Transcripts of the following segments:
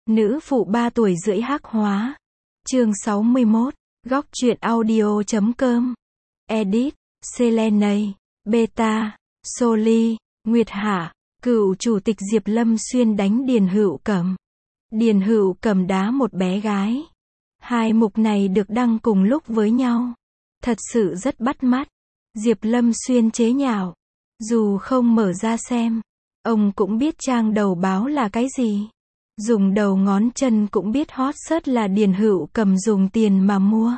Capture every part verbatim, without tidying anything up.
Nữ phụ ba tuổi rưỡi hắc hóa. Chương sáu mươi mốt. Góc truyện audio chấm com. Edit. Selenay. Beta. Soli. Nguyệt Hạ. Cựu chủ tịch Diệp Lâm Xuyên đánh Điền Hữu Cẩm. Điền Hữu Cẩm đá một bé gái. Hai mục này được đăng cùng lúc với nhau. Thật sự rất bắt mắt. Diệp Lâm Xuyên chế nhạo. Dù không mở ra xem, ông cũng biết trang đầu báo là cái gì. Dùng đầu ngón chân cũng biết hot search là Điền Hữu Cẩm dùng tiền mà mua.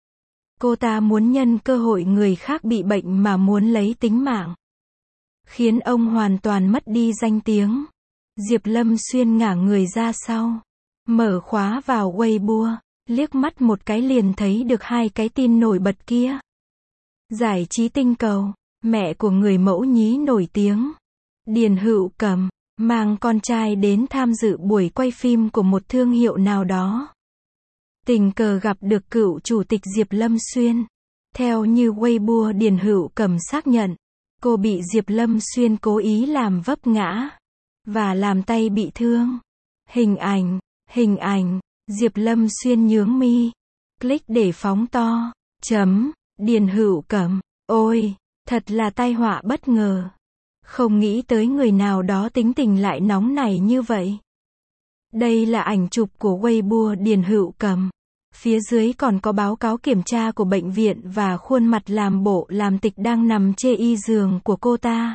Cô ta muốn nhân cơ hội người khác bị bệnh mà muốn lấy tính mạng. Khiến ông hoàn toàn mất đi danh tiếng. Diệp Lâm Xuyên ngả người ra sau. Mở khóa vào Weibo. Liếc mắt một cái liền thấy được hai cái tin nổi bật kia. Giải trí tinh cầu. Mẹ của người mẫu nhí nổi tiếng. Điền Hữu Cẩm mang con trai đến tham dự buổi quay phim của một thương hiệu nào đó. Tình cờ gặp được cựu chủ tịch Diệp Lâm Xuyên. Theo như Weibo Điền Hữu Cẩm xác nhận, cô bị Diệp Lâm Xuyên cố ý làm vấp ngã và làm tay bị thương. Hình ảnh, hình ảnh, Diệp Lâm Xuyên nhướng mi, click để phóng to. Chấm, Điền Hữu Cẩm, ôi, thật là tai họa bất ngờ. Không nghĩ tới người nào đó tính tình lại nóng nảy như vậy. Đây là ảnh chụp của Weibo Điền Hữu Cẩm. Phía dưới còn có báo cáo kiểm tra của bệnh viện và khuôn mặt làm bộ làm tịch đang nằm chê y giường của cô ta.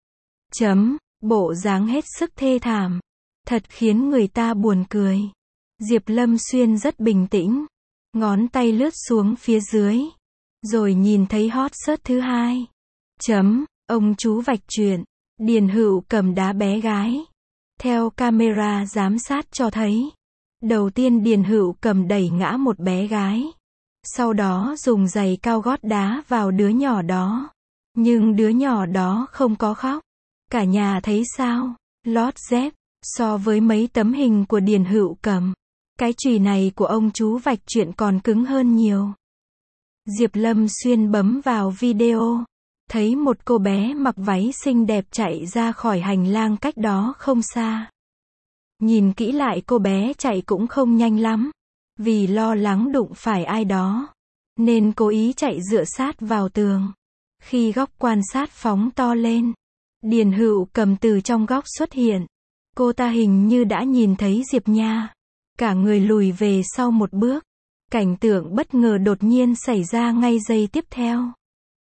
Chấm, bộ dáng hết sức thê thảm. Thật khiến người ta buồn cười. Diệp Lâm Xuyên rất bình tĩnh. Ngón tay lướt xuống phía dưới. Rồi nhìn thấy hot search thứ hai. Chấm, ông chú vạch chuyện. Điền Hữu Cẩm đá bé gái. Theo camera giám sát cho thấy. Đầu tiên Điền Hữu Cẩm đẩy ngã một bé gái. Sau đó dùng giày cao gót đá vào đứa nhỏ đó. Nhưng đứa nhỏ đó không có khóc. Cả nhà thấy sao? Lót dép. So với mấy tấm hình của Điền Hữu Cẩm, cái chùy này của ông chú vạch chuyện còn cứng hơn nhiều. Diệp Lâm Xuyên bấm vào video. Thấy một cô bé mặc váy xinh đẹp chạy ra khỏi hành lang cách đó không xa. Nhìn kỹ lại cô bé chạy cũng không nhanh lắm. Vì lo lắng đụng phải ai đó, nên cố ý chạy dựa sát vào tường. Khi góc quan sát phóng to lên, Điền Hữu Cẩm từ trong góc xuất hiện. Cô ta hình như đã nhìn thấy Diệp Nha. Cả người lùi về sau một bước. Cảnh tượng bất ngờ đột nhiên xảy ra ngay giây tiếp theo.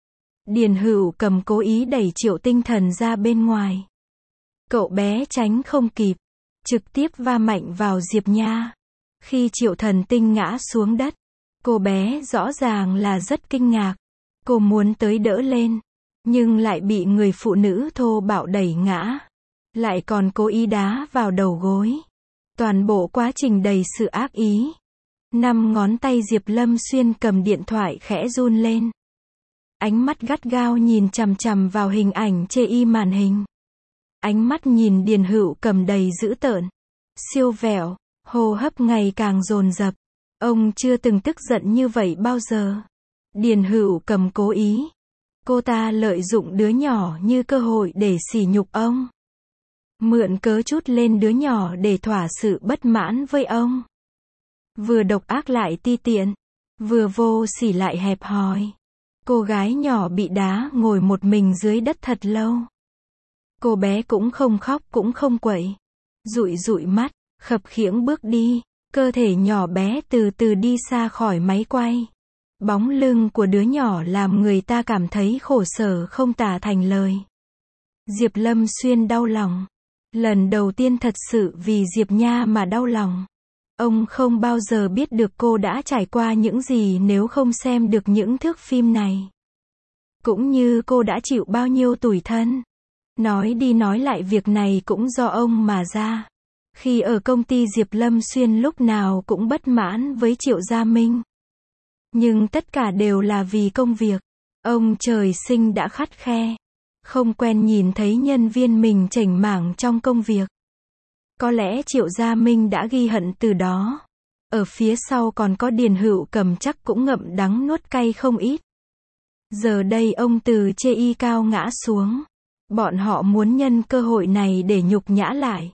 Điền Hữu Cẩm cố ý đẩy Triệu Tinh Thần ra bên ngoài. Cậu bé tránh không kịp, trực tiếp va mạnh vào Diệp Nha. Khi Triệu Thần Tinh ngã xuống đất, cô bé rõ ràng là rất kinh ngạc. Cô muốn tới đỡ lên, nhưng lại bị người phụ nữ thô bạo đẩy ngã. Lại còn cố ý đá vào đầu gối. Toàn bộ quá trình đầy sự ác ý. Năm ngón tay Diệp Lâm Xuyên cầm điện thoại khẽ run lên. Ánh mắt gắt gao nhìn chằm chằm vào hình ảnh chê y màn hình. Ánh mắt nhìn Điền Hữu Cẩm đầy dữ tợn, siêu vẹo, hô hấp ngày càng dồn dập. Ông chưa từng tức giận như vậy bao giờ. Điền Hữu Cẩm cố ý. Cô ta lợi dụng đứa nhỏ như cơ hội để sỉ nhục ông. Mượn cớ chút lên đứa nhỏ để thỏa sự bất mãn với ông. Vừa độc ác lại ti tiện. Vừa vô sỉ lại hẹp hòi. Cô gái nhỏ bị đá ngồi một mình dưới đất thật lâu. Cô bé cũng không khóc cũng không quậy. Dụi dụi mắt, khập khiễng bước đi. Cơ thể nhỏ bé từ từ đi xa khỏi máy quay. Bóng lưng của đứa nhỏ làm người ta cảm thấy khổ sở không tả thành lời. Diệp Lâm Xuyên đau lòng. Lần đầu tiên thật sự vì Diệp Nha mà đau lòng. Ông không bao giờ biết được cô đã trải qua những gì nếu không xem được những thước phim này. Cũng như cô đã chịu bao nhiêu tủi thân. Nói đi nói lại việc này cũng do ông mà ra. Khi ở công ty Diệp Lâm Xuyên lúc nào cũng bất mãn với Triệu Gia Minh. Nhưng tất cả đều là vì công việc. Ông trời sinh đã khắt khe. Không quen nhìn thấy nhân viên mình chểnh mảng trong công việc. Có lẽ Triệu Gia Minh đã ghi hận từ đó. Ở phía sau còn có Điền Hữu Cẩm chắc cũng ngậm đắng nuốt cay không ít. Giờ đây ông từ chê y cao ngã xuống. Bọn họ muốn nhân cơ hội này để nhục nhã lại.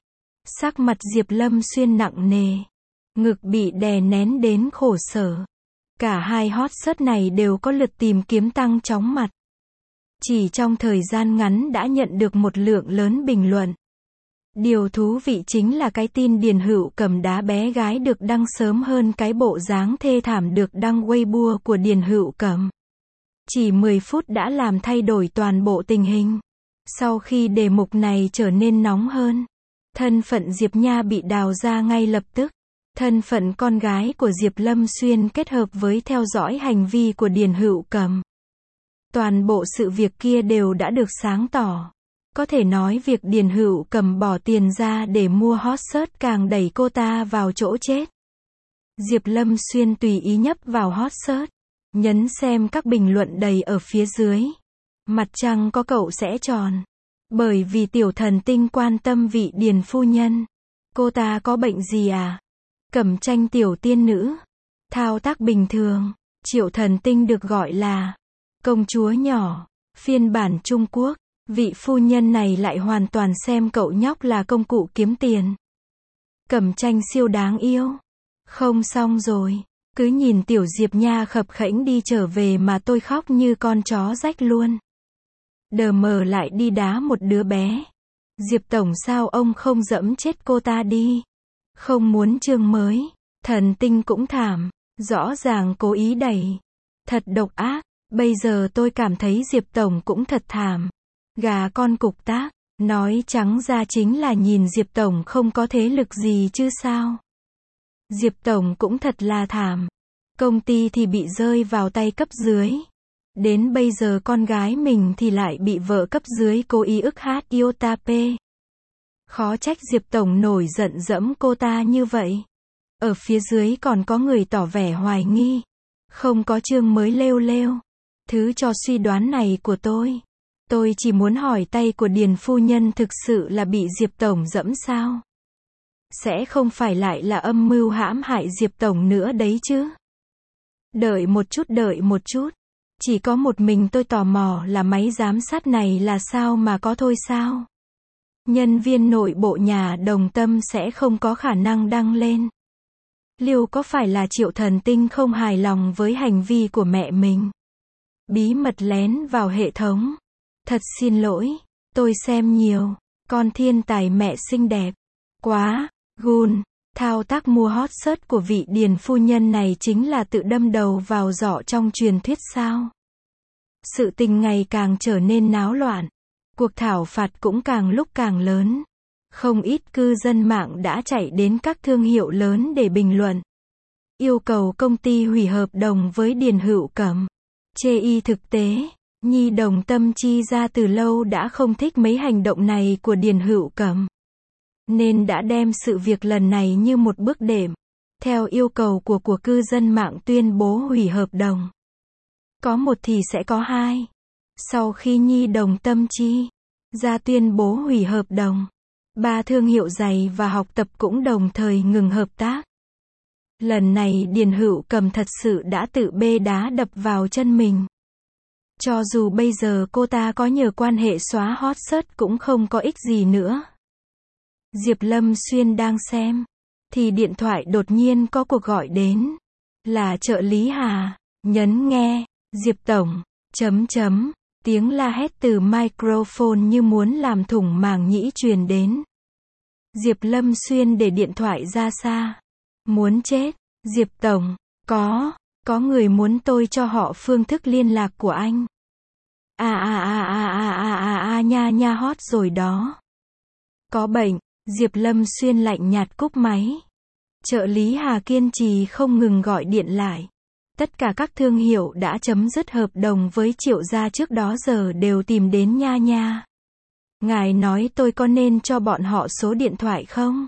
Sắc mặt Diệp Lâm Xuyên nặng nề. Ngực bị đè nén đến khổ sở. Cả hai hot search này đều có lượt tìm kiếm tăng chóng mặt. Chỉ trong thời gian ngắn đã nhận được một lượng lớn bình luận. Điều thú vị chính là cái tin Điền Hữu Cầm đá bé gái được đăng sớm hơn cái bộ dáng thê thảm được đăng Weibo của Điền Hữu Cầm. Chỉ mười phút đã làm thay đổi toàn bộ tình hình. Sau khi đề mục này trở nên nóng hơn, thân phận Diệp Nha bị đào ra ngay lập tức. Thân phận con gái của Diệp Lâm Xuyên kết hợp với theo dõi hành vi của Điền Hữu Cầm. Toàn bộ sự việc kia đều đã được sáng tỏ. Có thể nói việc Điền Hữu Cầm bỏ tiền ra để mua hot search càng đẩy cô ta vào chỗ chết. Diệp Lâm Xuyên tùy ý nhấp vào hot search, nhấn xem các bình luận đầy ở phía dưới. Mặt trăng có cậu sẽ tròn. Bởi vì tiểu thần tinh quan tâm vị Điền phu nhân. Cô ta có bệnh gì à? Cẩm Tranh tiểu tiên nữ. Thao tác bình thường. Triệu thần tinh được gọi là công chúa nhỏ. Phiên bản Trung Quốc. Vị phu nhân này lại hoàn toàn xem cậu nhóc là công cụ kiếm tiền. Cẩm Tranh siêu đáng yêu. Không xong rồi. Cứ nhìn tiểu Diệp Nha khập khẽnh đi trở về mà tôi khóc như con chó rách luôn. Đờ mờ lại đi đá một đứa bé. Diệp Tổng sao ông không dẫm chết cô ta đi? Không muốn chương mới. Thần tinh cũng thảm. Rõ ràng cố ý đẩy. Thật độc ác. Bây giờ tôi cảm thấy Diệp Tổng cũng thật thảm. Gà con cục tác. Nói trắng ra chính là nhìn Diệp Tổng không có thế lực gì chứ sao. Diệp Tổng cũng thật là thảm. Công ty thì bị rơi vào tay cấp dưới. Đến bây giờ con gái mình thì lại bị vợ cấp dưới cố ý ức hát iota p. Khó trách Diệp Tổng nổi giận dẫm cô ta như vậy. Ở phía dưới còn có người tỏ vẻ hoài nghi. Không có chương mới lêu lêu. Thứ cho suy đoán này của tôi. Tôi chỉ muốn hỏi tay của Điền phu nhân thực sự là bị Diệp Tổng dẫm sao? Sẽ không phải lại là âm mưu hãm hại Diệp Tổng nữa đấy chứ? Đợi một chút đợi một chút. Chỉ có một mình tôi tò mò là máy giám sát này là sao mà có thôi sao? Nhân viên nội bộ nhà Đồng Tâm sẽ không có khả năng đăng lên. Liệu có phải là Triệu Thần Tinh không hài lòng với hành vi của mẹ mình? Bí mật lén vào hệ thống. Thật xin lỗi, tôi xem nhiều. Con thiên tài mẹ xinh đẹp. Quá, gun. Thao tác mua hot search của vị Điền phu nhân này chính là tự đâm đầu vào giỏ trong truyền thuyết sao? Sự tình ngày càng trở nên náo loạn. Cuộc thảo phạt cũng càng lúc càng lớn. Không ít cư dân mạng đã chạy đến các thương hiệu lớn để bình luận. Yêu cầu công ty hủy hợp đồng với Điền Hữu Cầm. Chê y thực tế. Nhi Đồng Tâm chi ra từ lâu đã không thích mấy hành động này của Điền Hữu Cầm. Nên đã đem sự việc lần này như một bước đệm. Theo yêu cầu của của cư dân mạng tuyên bố hủy hợp đồng. Có một thì sẽ có hai. Sau khi Nhi Đồng Tâm chi ra tuyên bố hủy hợp đồng, ba thương hiệu giày và học tập cũng đồng thời ngừng hợp tác. Lần này Điền Hữu Cầm thật sự đã tự bê đá đập vào chân mình. Cho dù bây giờ cô ta có nhờ quan hệ xóa hot search cũng không có ích gì nữa. Diệp Lâm Xuyên đang xem, thì điện thoại đột nhiên có cuộc gọi đến. Là trợ lý Hà. Nhấn nghe. Diệp Tổng. Chấm chấm. Tiếng la hét từ microphone như muốn làm thủng màng nhĩ truyền đến. Diệp Lâm Xuyên để điện thoại ra xa. Muốn chết. Diệp Tổng. Có. Có người muốn tôi cho họ phương thức liên lạc của anh. À à à à à à à à nha nha hot rồi đó. Có bệnh. Diệp Lâm Xuyên lạnh nhạt cúp máy. Trợ lý Hà kiên trì không ngừng gọi điện lại. Tất cả các thương hiệu đã chấm dứt hợp đồng với Triệu gia trước đó giờ đều tìm đến nha nha. Ngài nói tôi có nên cho bọn họ số điện thoại không?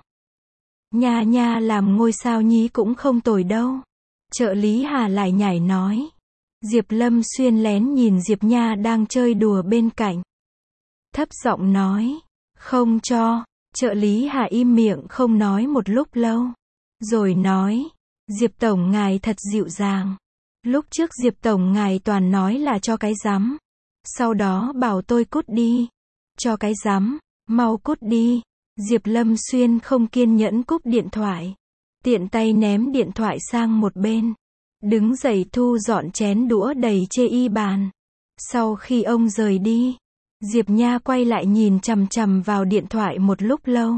Nha nha làm ngôi sao nhí cũng không tồi đâu. Trợ lý Hà lại nhảy nói. Diệp Lâm Xuyên lén nhìn Diệp Nha đang chơi đùa bên cạnh. Thấp giọng nói. Không cho. Trợ lý Hà im miệng không nói một lúc lâu. Rồi nói. Diệp Tổng ngài thật dịu dàng. Lúc trước Diệp Tổng ngài toàn nói là cho cái rắm. Sau đó bảo tôi cút đi. Cho cái rắm. Mau cút đi. Diệp Lâm Xuyên không kiên nhẫn cúp điện thoại. Tiện tay ném điện thoại sang một bên. Đứng dậy thu dọn chén đũa đầy chê y bàn. Sau khi ông rời đi, Diệp Nha quay lại nhìn chằm chằm vào điện thoại một lúc lâu.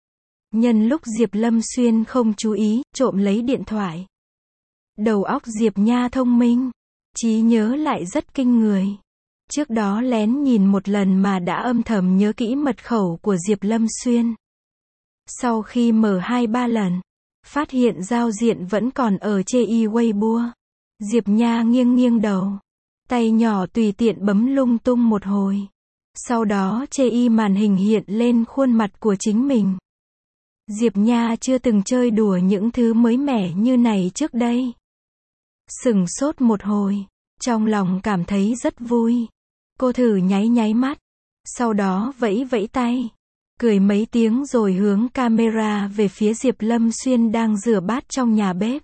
Nhân lúc Diệp Lâm Xuyên không chú ý, trộm lấy điện thoại. Đầu óc Diệp Nha thông minh, trí nhớ lại rất kinh người. Trước đó lén nhìn một lần mà đã âm thầm nhớ kỹ mật khẩu của Diệp Lâm Xuyên. Sau khi mở hai ba lần, phát hiện giao diện vẫn còn ở chê y Weibo. Diệp Nha nghiêng nghiêng đầu, tay nhỏ tùy tiện bấm lung tung một hồi. Sau đó chê y màn hình hiện lên khuôn mặt của chính mình. Diệp Nha chưa từng chơi đùa những thứ mới mẻ như này trước đây. Sửng sốt một hồi, trong lòng cảm thấy rất vui. Cô thử nháy nháy mắt, sau đó vẫy vẫy tay, cười mấy tiếng rồi hướng camera về phía Diệp Lâm Xuyên đang rửa bát trong nhà bếp.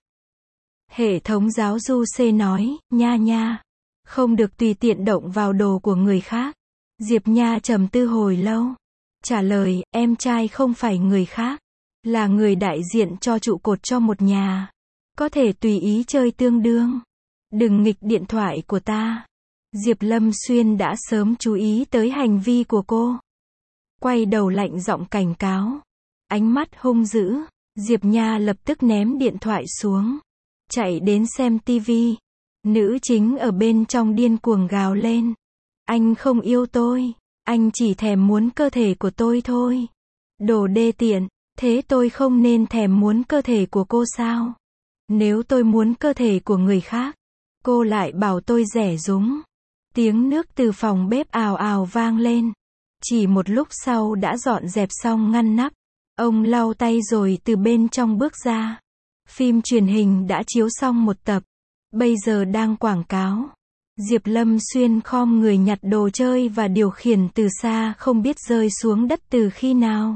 Hệ thống giáo du C nói, Nha Nha, không được tùy tiện động vào đồ của người khác. Diệp Nha trầm tư hồi lâu, trả lời, em trai không phải người khác, là người đại diện cho trụ cột cho một nhà. Có thể tùy ý chơi tương đương. Đừng nghịch điện thoại của ta. Diệp Lâm Xuyên đã sớm chú ý tới hành vi của cô. Quay đầu lạnh giọng cảnh cáo. Ánh mắt hung dữ. Diệp Nha lập tức ném điện thoại xuống. Chạy đến xem tivi. Nữ chính ở bên trong điên cuồng gào lên. Anh không yêu tôi. Anh chỉ thèm muốn cơ thể của tôi thôi. Đồ đê tiện. Thế tôi không nên thèm muốn cơ thể của cô sao? Nếu tôi muốn cơ thể của người khác, cô lại bảo tôi rẻ rúng. Tiếng nước từ phòng bếp ào ào vang lên. Chỉ một lúc sau đã dọn dẹp xong ngăn nắp. Ông lau tay rồi từ bên trong bước ra. Phim truyền hình đã chiếu xong một tập. Bây giờ đang quảng cáo. Diệp Lâm Xuyên khom người nhặt đồ chơi và điều khiển từ xa không biết rơi xuống đất từ khi nào.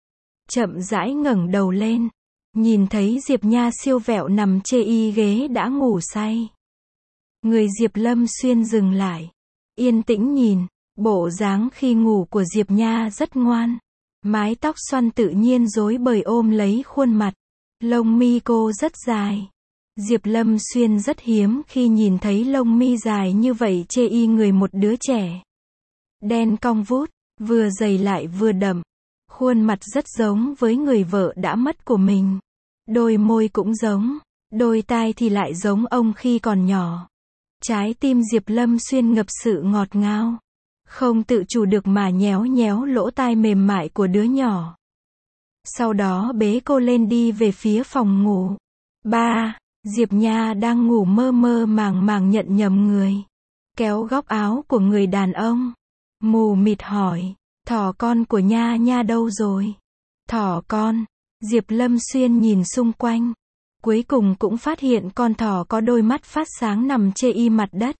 Chậm rãi ngẩng đầu lên. Nhìn thấy Diệp Nha siêu vẹo nằm chê y ghế đã ngủ say. Người Diệp Lâm Xuyên dừng lại. Yên tĩnh nhìn. Bộ dáng khi ngủ của Diệp Nha rất ngoan. Mái tóc xoăn tự nhiên rối bời ôm lấy khuôn mặt. Lông mi cô rất dài. Diệp Lâm Xuyên rất hiếm khi nhìn thấy lông mi dài như vậy chê y người một đứa trẻ. Đen cong vút, vừa dày lại vừa đậm. Khuôn mặt rất giống với người vợ đã mất của mình. Đôi môi cũng giống. Đôi tai thì lại giống ông khi còn nhỏ. Trái tim Diệp Lâm Xuyên ngập sự ngọt ngào. Không tự chủ được mà nhéo nhéo lỗ tai mềm mại của đứa nhỏ. Sau đó bế cô lên đi về phía phòng ngủ. Ba, Diệp Nha đang ngủ mơ mơ màng màng nhận nhầm người. Kéo góc áo của người đàn ông. Mù mịt hỏi, thỏ con của Nha Nha đâu rồi? Thỏ con. Diệp Lâm Xuyên nhìn xung quanh. Cuối cùng cũng phát hiện con thỏ có đôi mắt phát sáng nằm chê y mặt đất.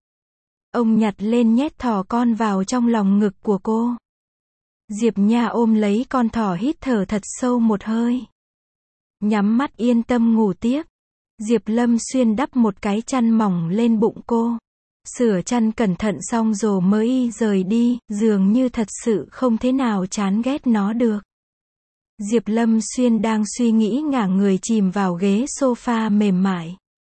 Ông nhặt lên nhét thỏ con vào trong lòng ngực của cô. Diệp Nha ôm lấy con thỏ hít thở thật sâu một hơi. Nhắm mắt yên tâm ngủ tiếp. Diệp Lâm Xuyên đắp một cái chăn mỏng lên bụng cô. Sửa chăn cẩn thận xong rồi mới rời đi, dường như thật sự không thế nào chán ghét nó được. Diệp Lâm Xuyên đang suy nghĩ ngả người chìm vào ghế sofa mềm mại.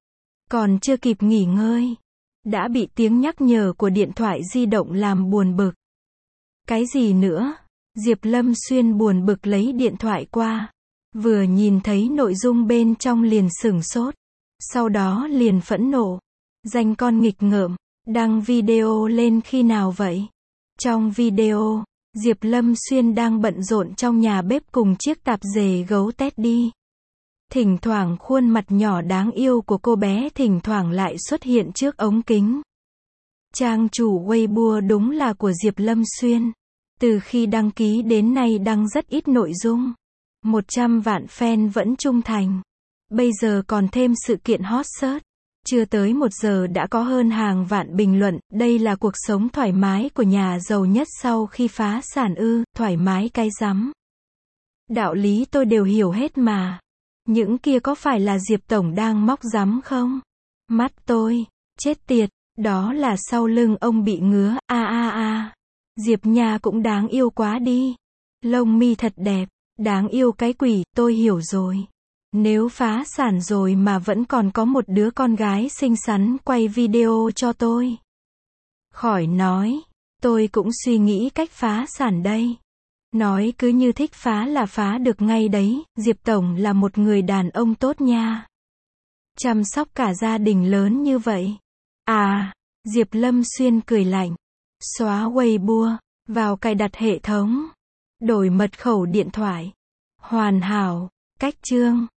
Còn chưa kịp nghỉ ngơi, đã bị tiếng nhắc nhở của điện thoại di động làm buồn bực. Cái gì nữa? Diệp Lâm Xuyên buồn bực lấy điện thoại qua. Vừa nhìn thấy nội dung bên trong liền sửng sốt. Sau đó liền phẫn nộ. Danh con nghịch ngợm, đăng video lên khi nào vậy? Trong video, Diệp Lâm Xuyên đang bận rộn trong nhà bếp cùng chiếc tạp dề gấu Teddy. Thỉnh thoảng khuôn mặt nhỏ đáng yêu của cô bé thỉnh thoảng lại xuất hiện trước ống kính. Trang chủ Weibo đúng là của Diệp Lâm Xuyên. Từ khi đăng ký đến nay đăng rất ít nội dung. một trăm vạn fan vẫn trung thành. Bây giờ còn thêm sự kiện hot search. Chưa tới một giờ đã có hơn hàng vạn bình luận. Đây là cuộc sống thoải mái của nhà giàu nhất sau khi phá sản ư, thoải mái cái rắm. Đạo lý tôi đều hiểu hết mà. Những kia có phải là Diệp Tổng đang móc rắm không? Mắt tôi, chết tiệt, đó là sau lưng ông bị ngứa, a a a. Diệp Nha cũng đáng yêu quá đi. Lông mi thật đẹp, Đáng yêu cái quỷ, tôi hiểu rồi. Nếu phá sản rồi mà vẫn còn có một đứa con gái xinh xắn quay video cho tôi. Khỏi nói. Tôi cũng suy nghĩ cách phá sản đây. Nói cứ như thích phá là phá được ngay đấy, Diệp Tổng là một người đàn ông tốt nha. Chăm sóc cả gia đình lớn như vậy. À, Diệp Lâm Xuyên cười lạnh. Xóa Weibo, vào cài đặt hệ thống. Đổi mật khẩu điện thoại. Hoàn hảo, cách chương.